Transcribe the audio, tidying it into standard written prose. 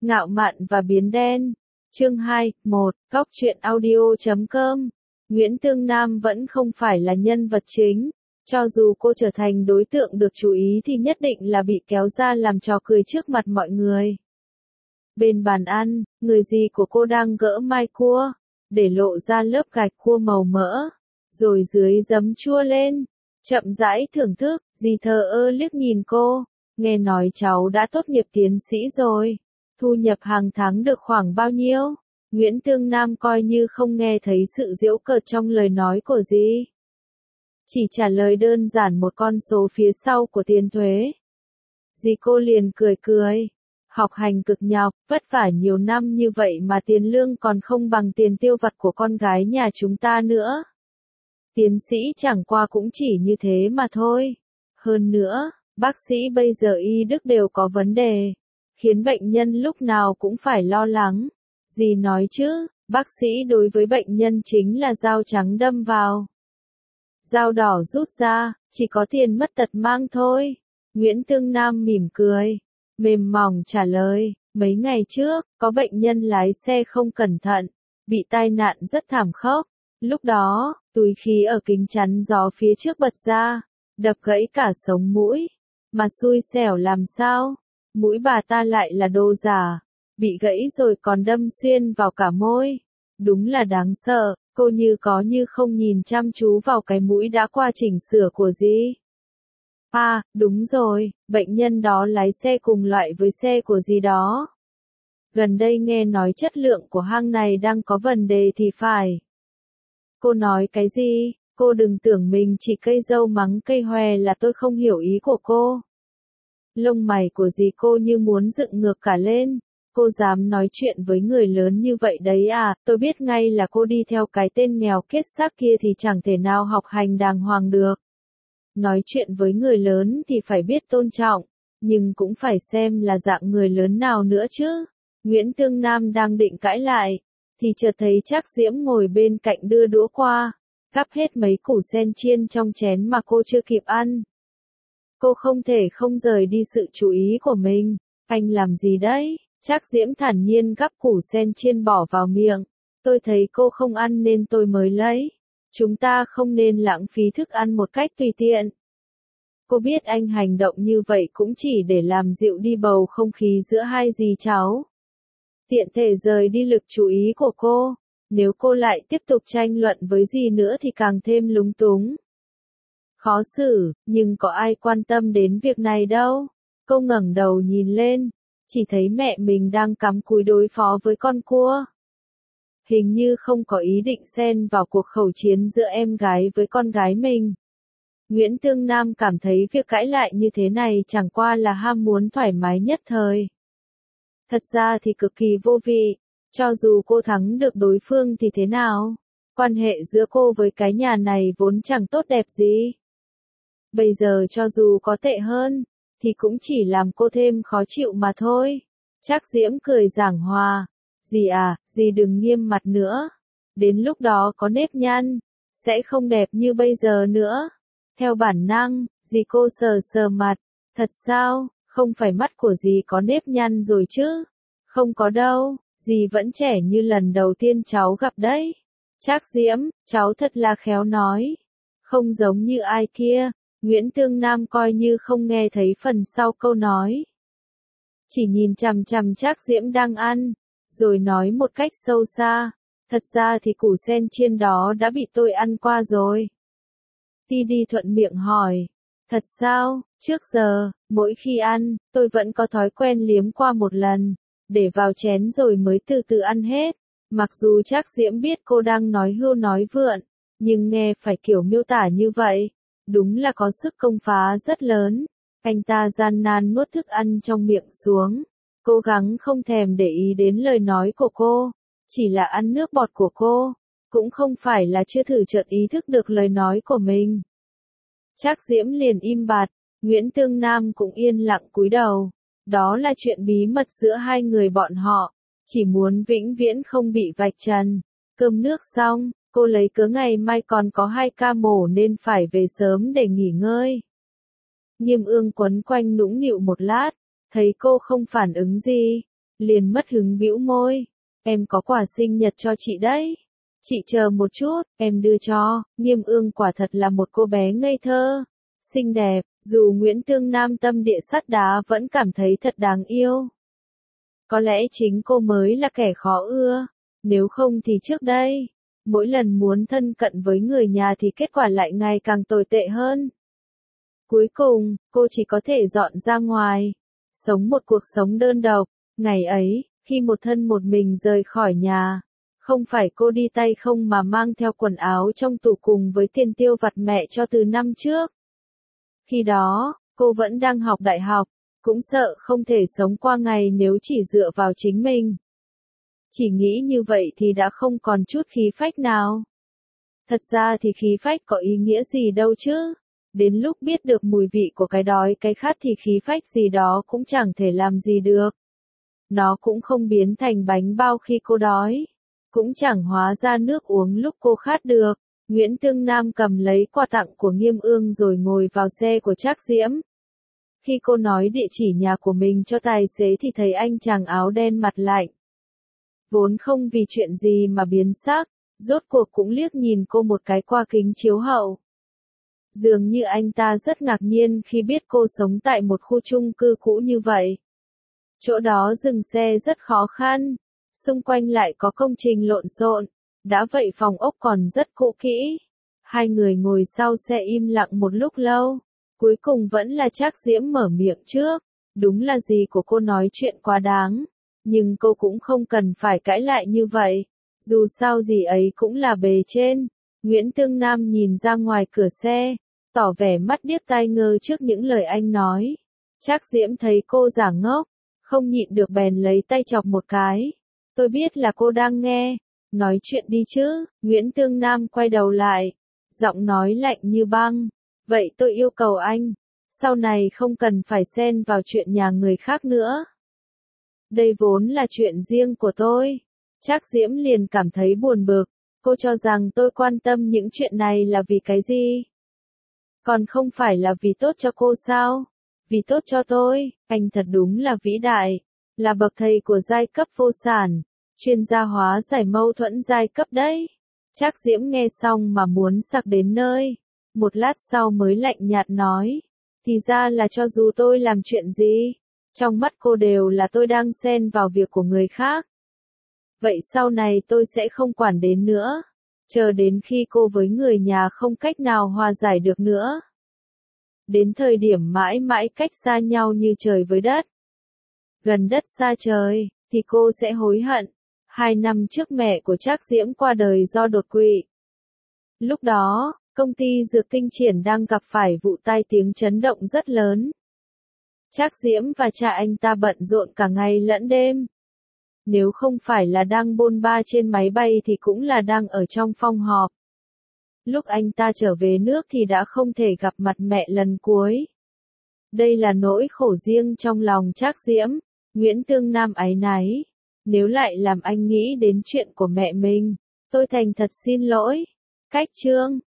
Ngạo mạn và biến đen. Chương 2, 1, Góc truyện audio.com. Nguyễn Tương Nam vẫn không phải là nhân vật chính. Cho dù cô trở thành đối tượng được chú ý thì nhất định là bị kéo ra làm trò cười trước mặt mọi người. Bên bàn ăn, người dì của cô đang gỡ mai cua, để lộ ra lớp gạch cua màu mỡ, rồi dưới giấm chua lên. Chậm rãi thưởng thức, dì thờ ơ liếc nhìn cô, nghe nói cháu đã tốt nghiệp tiến sĩ rồi. Thu nhập hàng tháng được khoảng bao nhiêu? Nguyễn Tương Nam coi như không nghe thấy sự giễu cợt trong lời nói của dì. Chỉ trả lời đơn giản một con số phía sau của tiền thuế. Dì cô liền cười cười. Học hành cực nhọc, vất vả nhiều năm như vậy mà tiền lương còn không bằng tiền tiêu vặt của con gái nhà chúng ta nữa. Tiến sĩ chẳng qua cũng chỉ như thế mà thôi. Hơn nữa, bác sĩ bây giờ y đức đều có vấn đề, khiến bệnh nhân lúc nào cũng phải lo lắng. Dì nói chứ, bác sĩ đối với bệnh nhân chính là dao trắng đâm vào, dao đỏ rút ra, chỉ có tiền mất tật mang thôi. Nguyễn Tương Nam mỉm cười, mềm mỏng trả lời, mấy ngày trước, có bệnh nhân lái xe không cẩn thận, bị tai nạn rất thảm khốc. Lúc đó, túi khí ở kính chắn gió phía trước bật ra, đập gãy cả sống mũi. Mà xui xẻo làm sao? Mũi bà ta lại là đồ giả, bị gãy rồi còn đâm xuyên vào cả môi. Đúng là đáng sợ, cô như có như không nhìn chăm chú vào cái mũi đã qua chỉnh sửa của dì. À, đúng rồi, bệnh nhân đó lái xe cùng loại với xe của dì đó. Gần đây nghe nói chất lượng của hang này đang có vấn đề thì phải. Cô nói cái gì? Cô đừng tưởng mình chỉ cây dâu mắng cây hoè là tôi không hiểu ý của cô. Lông mày của dì cô như muốn dựng ngược cả lên. Cô dám nói chuyện với người lớn như vậy đấy à? Tôi biết ngay là cô đi theo cái tên nghèo kết xác kia thì chẳng thể nào học hành đàng hoàng được. Nói chuyện với người lớn thì phải biết tôn trọng, nhưng cũng phải xem là dạng người lớn nào nữa chứ. Nguyễn Tương Nam đang định cãi lại, thì chợt thấy Trác Diễm ngồi bên cạnh đưa đũa qua, gắp hết mấy củ sen chiên trong chén mà cô chưa kịp ăn. Cô không thể không rời đi sự chú ý của mình. Anh làm gì đấy? Trác Diễm thản nhiên gắp củ sen chiên bỏ vào miệng. Tôi thấy cô không ăn nên tôi mới lấy. Chúng ta không nên lãng phí thức ăn một cách tùy tiện. Cô biết anh hành động như vậy cũng chỉ để làm dịu đi bầu không khí giữa hai dì cháu. Tiện thể rời đi lực chú ý của cô. Nếu cô lại tiếp tục tranh luận với dì nữa thì càng thêm lúng túng. Khó xử, nhưng có ai quan tâm đến việc này đâu. Cô ngẩng đầu nhìn lên, chỉ thấy mẹ mình đang cắm cúi đối phó với con cua. Hình như không có ý định xen vào cuộc khẩu chiến giữa em gái với con gái mình. Nguyễn Tương Nam cảm thấy việc cãi lại như thế này chẳng qua là ham muốn thoải mái nhất thời. Thật ra thì cực kỳ vô vị, cho dù cô thắng được đối phương thì thế nào? Quan hệ giữa cô với cái nhà này vốn chẳng tốt đẹp gì. Bây giờ cho dù có tệ hơn, thì cũng chỉ làm cô thêm khó chịu mà thôi. Trác Diễm cười giảng hòa. Dì à, dì đừng nghiêm mặt nữa. Đến lúc đó có nếp nhăn, sẽ không đẹp như bây giờ nữa. Theo bản năng, dì cô sờ sờ mặt. Thật sao, không phải mắt của dì có nếp nhăn rồi chứ? Không có đâu, dì vẫn trẻ như lần đầu tiên cháu gặp đấy. Trác Diễm, cháu thật là khéo nói. Không giống như ai kia. Nguyễn Tương Nam coi như không nghe thấy phần sau câu nói. Chỉ nhìn chằm chằm Trác Diễm đang ăn, rồi nói một cách sâu xa. Thật ra thì củ sen chiên đó đã bị tôi ăn qua rồi. Ti thuận miệng hỏi. Thật sao, trước giờ, mỗi khi ăn, tôi vẫn có thói quen liếm qua một lần, để vào chén rồi mới từ từ ăn hết. Mặc dù Trác Diễm biết cô đang nói hưu nói vượn, nhưng nghe phải kiểu miêu tả như vậy, đúng là có sức công phá rất lớn. Anh ta gian nan nuốt thức ăn trong miệng xuống, cố gắng không thèm để ý đến lời nói của cô, chỉ là ăn nước bọt của cô, cũng không phải là chưa thử chợt ý thức được lời nói của mình. Trác Diễm liền im bặt, Nguyễn Tương Nam cũng yên lặng cúi đầu. Đó là chuyện bí mật giữa hai người bọn họ, chỉ muốn vĩnh viễn không bị vạch trần. Cơm nước xong, cô lấy cớ ngày mai còn có 2 ca mổ nên phải về sớm để nghỉ ngơi. Nghiêm Ương quấn quanh nũng nịu một lát, thấy cô không phản ứng gì, liền mất hứng bĩu môi. Em có quà sinh nhật cho chị đấy. Chị chờ một chút, em đưa cho. Nghiêm Ương quả thật là một cô bé ngây thơ, xinh đẹp, dù Nguyễn Tương Nam tâm địa sắt đá vẫn cảm thấy thật đáng yêu. Có lẽ chính cô mới là kẻ khó ưa, nếu không thì trước đây, mỗi lần muốn thân cận với người nhà thì kết quả lại ngày càng tồi tệ hơn. Cuối cùng, cô chỉ có thể dọn ra ngoài, sống một cuộc sống đơn độc. Ngày ấy, khi một thân một mình rời khỏi nhà, không phải cô đi tay không mà mang theo quần áo trong tủ cùng với tiền tiêu vặt mẹ cho từ năm trước. Khi đó, cô vẫn đang học đại học, cũng sợ không thể sống qua ngày nếu chỉ dựa vào chính mình. Chỉ nghĩ như vậy thì đã không còn chút khí phách nào. Thật ra thì khí phách có ý nghĩa gì đâu chứ. Đến lúc biết được mùi vị của cái đói cái khát thì khí phách gì đó cũng chẳng thể làm gì được. Nó cũng không biến thành bánh bao khi cô đói, cũng chẳng hóa ra nước uống lúc cô khát được. Nguyễn Tương Nam cầm lấy quà tặng của Nghiêm Ương rồi ngồi vào xe của Trác Diễm. Khi cô nói địa chỉ nhà của mình cho tài xế thì thấy anh chàng áo đen mặt lạnh. Vốn không vì chuyện gì mà biến sắc, rốt cuộc cũng liếc nhìn cô một cái qua kính chiếu hậu. Dường như anh ta rất ngạc nhiên khi biết cô sống tại một khu chung cư cũ như vậy. Chỗ đó dừng xe rất khó khăn, xung quanh lại có công trình lộn xộn, đã vậy phòng ốc còn rất cũ kỹ. Hai người ngồi sau xe im lặng một lúc lâu, cuối cùng vẫn là Trác Diễm mở miệng trước. Đúng là dì của cô nói chuyện quá đáng, nhưng cô cũng không cần phải cãi lại như vậy, dù sao dì ấy cũng là bề trên. Nguyễn Tương Nam nhìn ra ngoài cửa xe, tỏ vẻ mắt điếc tai ngơ trước những lời anh nói. Trác Diễm thấy cô giả ngốc, không nhịn được bèn lấy tay chọc một cái. Tôi biết là cô đang nghe, nói chuyện đi chứ. Nguyễn Tương Nam quay đầu lại, giọng nói lạnh như băng. Vậy tôi yêu cầu anh, sau này không cần phải xen vào chuyện nhà người khác nữa. Đây vốn là chuyện riêng của tôi. Trác Diễm liền cảm thấy buồn bực, cô cho rằng tôi quan tâm những chuyện này là vì cái gì? Còn không phải là vì tốt cho cô sao? Vì tốt cho tôi, anh thật đúng là vĩ đại, là bậc thầy của giai cấp vô sản, chuyên gia hóa giải mâu thuẫn giai cấp đấy. Trác Diễm nghe xong mà muốn sặc đến nơi, một lát sau mới lạnh nhạt nói, thì ra là cho dù tôi làm chuyện gì, trong mắt cô đều là tôi đang xen vào việc của người khác. Vậy sau này tôi sẽ không quản đến nữa, chờ đến khi cô với người nhà không cách nào hòa giải được nữa. Đến thời điểm mãi mãi cách xa nhau như trời với đất, gần đất xa trời, thì cô sẽ hối hận. 2 năm trước mẹ của Trác Diễm qua đời do đột quỵ. Lúc đó, công ty Dược Tinh Triển đang gặp phải vụ tai tiếng chấn động rất lớn. Trác Diễm và cha anh ta bận rộn cả ngày lẫn đêm. Nếu không phải là đang bôn ba trên máy bay thì cũng là đang ở trong phòng họp. Lúc anh ta trở về nước thì đã không thể gặp mặt mẹ lần cuối. Đây là nỗi khổ riêng trong lòng Trác Diễm. Nguyễn Tương Nam áy náy. Nếu lại làm anh nghĩ đến chuyện của mẹ mình, tôi thành thật xin lỗi. Cách chương